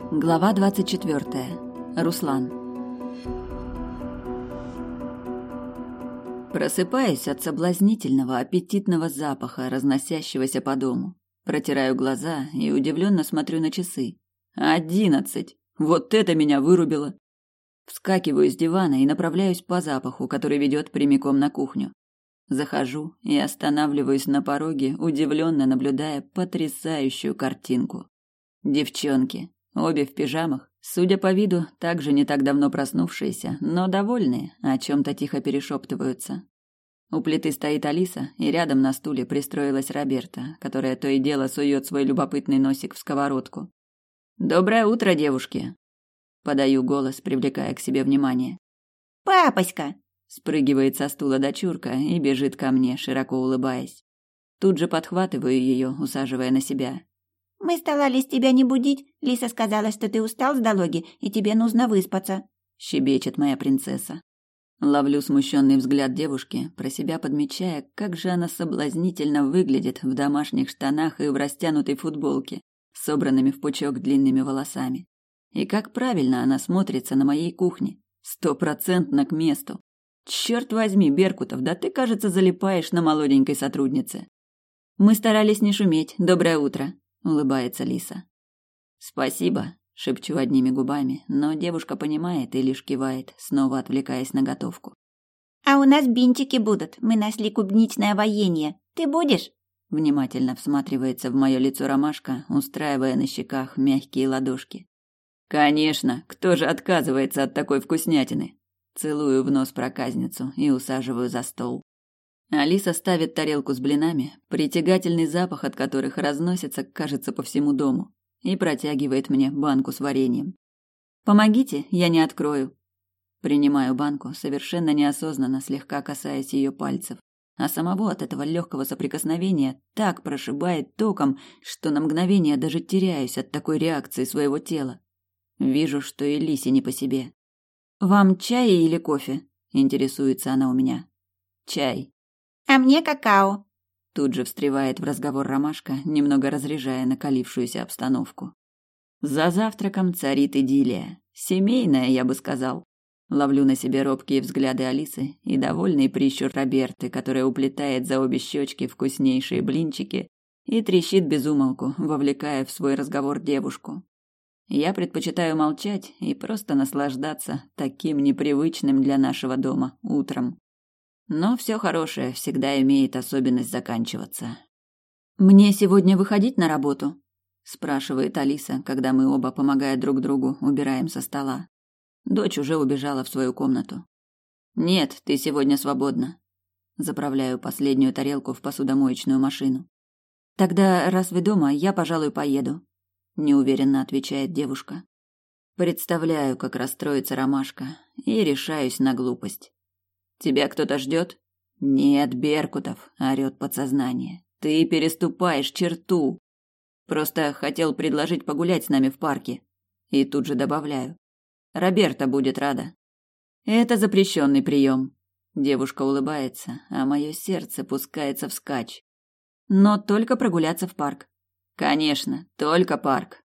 Глава 24. Руслан. Просыпаюсь от соблазнительного, аппетитного запаха, разносящегося по дому. Протираю глаза и удивленно смотрю на часы. 11! Вот это меня вырубило! Вскакиваю с дивана и направляюсь по запаху, который ведет прямиком на кухню. Захожу и останавливаюсь на пороге, удивленно наблюдая потрясающую картинку. Девчонки, обе в пижамах, судя по виду, также не так давно проснувшиеся, но довольные, о чем-то тихо перешептываются. У плиты стоит Алиса, и рядом на стуле пристроилась Роберта, которая то и дело сует свой любопытный носик в сковородку. «Доброе утро, девушки!» Подаю голос, привлекая к себе внимание. «Папоська!» Спрыгивает со стула дочурка и бежит ко мне, широко улыбаясь. Тут же подхватываю ее, усаживая на себя. «Мы старались тебя не будить. Лиса сказала, что ты устал с дороги, и тебе нужно выспаться», — щебечет моя принцесса. Ловлю смущенный взгляд девушки, про себя подмечая, как же она соблазнительно выглядит в домашних штанах и в растянутой футболке, собранными в пучок длинными волосами. И как правильно она смотрится на моей кухне. 100% к месту. Черт возьми, Беркутов, да ты, кажется, залипаешь на молоденькой сотруднице. Мы старались не шуметь. Доброе утро, улыбается Лиса. Спасибо, шепчу одними губами, но девушка понимает и лишь кивает, снова отвлекаясь на готовку. «А у нас бинтики будут. Мы нашли клубничное варенье. Ты будешь?» Внимательно всматривается в мое лицо ромашка, устраивая на щеках мягкие ладошки. Конечно, кто же отказывается от такой вкуснятины? Целую в нос проказницу и усаживаю за стол. Алиса ставит тарелку с блинами, притягательный запах от которых разносится, кажется, по всему дому, и протягивает мне банку с вареньем. «Помогите, я не открою». Принимаю банку, совершенно неосознанно, слегка касаясь ее пальцев, а самого от этого легкого соприкосновения так прошибает током, что на мгновение даже теряюсь от такой реакции своего тела. Вижу, что и Лисе не по себе. «Вам чай или кофе?» – интересуется она у меня. «Чай». «А мне какао». Тут же встревает в разговор ромашка, немного разряжая накалившуюся обстановку. За завтраком царит идиллия. Семейная, я бы сказал. Ловлю на себе робкие взгляды Алисы и довольный прищур Роберты, которая уплетает за обе щечки вкуснейшие блинчики и трещит без умолку, вовлекая в свой разговор девушку. Я предпочитаю молчать и просто наслаждаться таким непривычным для нашего дома утром. Но все хорошее всегда имеет особенность заканчиваться. «Мне сегодня выходить на работу?» – спрашивает Алиса, когда мы оба, помогая друг другу, убираем со стола. Дочь уже убежала в свою комнату. «Нет, ты сегодня свободна». Заправляю последнюю тарелку в посудомоечную машину. «Тогда, раз вы дома, я, пожалуй, поеду», – неуверенно отвечает девушка. Представляю, как расстроится ромашка, и решаюсь на глупость. «Тебя кто-то ждет?» «Нет, Беркутов», – орёт подсознание. «Ты переступаешь черту. Просто хотел предложить погулять с нами в парке». И тут же добавляю. «Роберта будет рада». «Это запрещенный прием». Девушка улыбается, а мое сердце пускается вскачь. «Но только прогуляться в парк». «Конечно, только парк».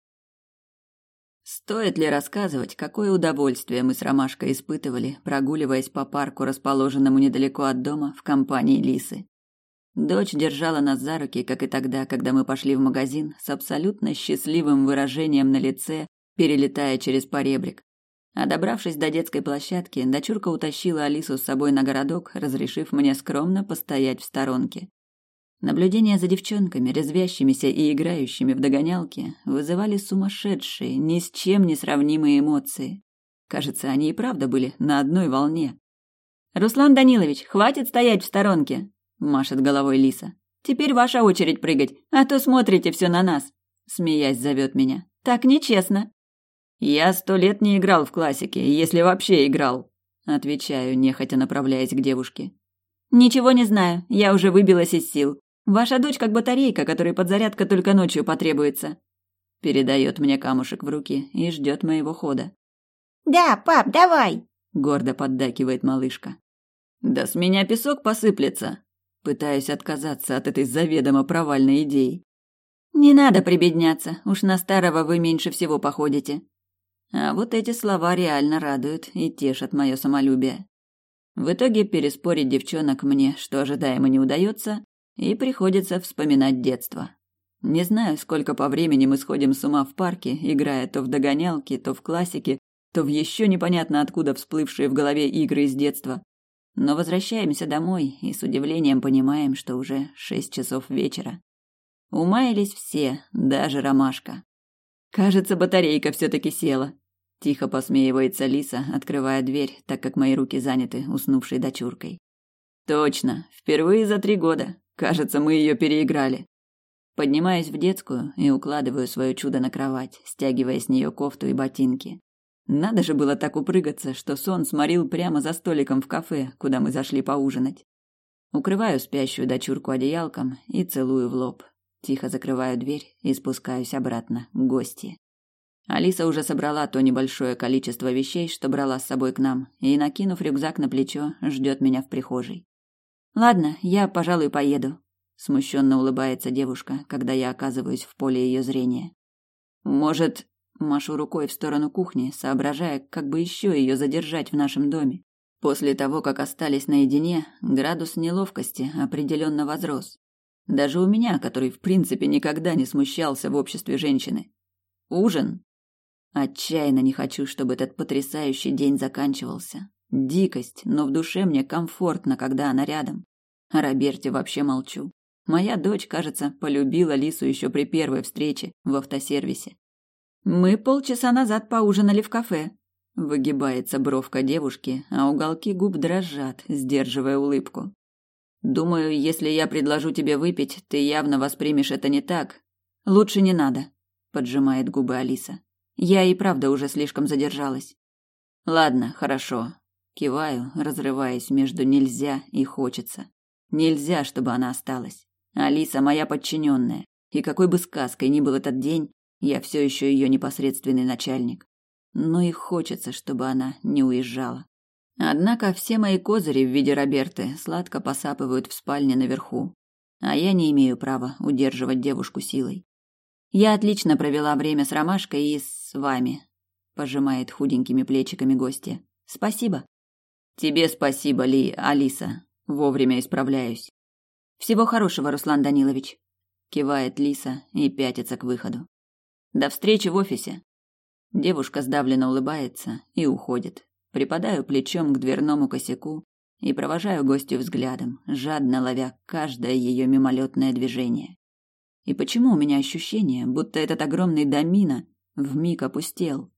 Стоит ли рассказывать, какое удовольствие мы с Ромашкой испытывали, прогуливаясь по парку, расположенному недалеко от дома, в компании Лисы? Дочь держала нас за руки, как и тогда, когда мы пошли в магазин, с абсолютно счастливым выражением на лице, перелетая через поребрик. А добравшись до детской площадки, дочурка утащила Алису с собой на городок, разрешив мне скромно постоять в сторонке. Наблюдения за девчонками, резвящимися и играющими в догонялки, вызывали сумасшедшие, ни с чем не сравнимые эмоции. Кажется, они и правда были на одной волне. «Руслан Данилович, хватит стоять в сторонке!» – машет головой Лиса. «Теперь ваша очередь прыгать, а то смотрите все на нас!» – смеясь зовет меня. «Так нечестно!» «Я 100 лет не играл в классики, если вообще играл», – отвечаю, нехотя направляясь к девушке. «Ничего не знаю, я уже выбилась из сил. Ваша дочь как батарейка, которой подзарядка только ночью потребуется». Передает мне камушек в руки и ждет моего хода. «Да, пап, давай!» – гордо поддакивает малышка. «Да с меня песок посыплется!» Пытаюсь отказаться от этой заведомо провальной идеи. Не надо прибедняться, уж на старого вы меньше всего походите. А вот эти слова реально радуют и тешат мое самолюбие. В итоге переспорить девчонок мне, что ожидаемо, не удается, и приходится вспоминать детство. Не знаю, сколько по времени мы сходим с ума в парке, играя то в догонялки, то в классики, то в еще непонятно откуда всплывшие в голове игры из детства. Но возвращаемся домой и с удивлением понимаем, что уже 6 часов вечера. Умаялись все, даже Ромашка. Кажется, батарейка все-таки села. Тихо посмеивается Лиса, открывая дверь, так как мои руки заняты уснувшей дочуркой. Точно, впервые за 3 года. Кажется, мы ее переиграли. Поднимаюсь в детскую и укладываю свое чудо на кровать, стягивая с нее кофту и ботинки. Надо же было так упрыгаться, что сон сморил прямо за столиком в кафе, куда мы зашли поужинать. Укрываю спящую дочурку одеялком и целую в лоб. Тихо закрываю дверь и спускаюсь обратно к гостье. Алиса уже собрала то небольшое количество вещей, что брала с собой к нам, и, накинув рюкзак на плечо, ждет меня в прихожей. «Ладно, я, пожалуй, поеду», — смущенно улыбается девушка, когда я оказываюсь в поле ее зрения. «Может...» — машу рукой в сторону кухни, соображая, как бы еще ее задержать в нашем доме. После того, как остались наедине, градус неловкости определенно возрос. Даже у меня, который в принципе никогда не смущался в обществе женщины. Ужин? Отчаянно не хочу, чтобы этот потрясающий день заканчивался. Дикость, но в душе мне комфортно, когда она рядом. О Роберте вообще молчу. Моя дочь, кажется, полюбила Лису еще при первой встрече в автосервисе. Мы полчаса назад поужинали в кафе. Выгибается бровка девушки, а уголки губ дрожат, сдерживая улыбку. Думаю, если я предложу тебе выпить, ты явно воспримешь это не так. Лучше не надо, поджимает губы Алиса. Я и правда уже слишком задержалась. Ладно, хорошо. Киваю, разрываясь между нельзя и хочется. Нельзя, чтобы она осталась. Алиса моя подчиненная, и какой бы сказкой ни был этот день, я все еще ее непосредственный начальник. Но и хочется, чтобы она не уезжала. Однако все мои козыри в виде Роберты сладко посапывают в спальне наверху, а я не имею права удерживать девушку силой. Я отлично провела время с Ромашкой и с вами, пожимает худенькими плечиками гостья. Спасибо. Тебе спасибо, Алиса. Вовремя исправляюсь. Всего хорошего, Руслан Данилович, кивает Лиса и пятится к выходу. До встречи в офисе. Девушка сдавленно улыбается и уходит. Припадаю плечом к дверному косяку и провожаю гостью взглядом, жадно ловя каждое ее мимолетное движение. И почему у меня ощущение, будто этот огромный домино вмиг опустел?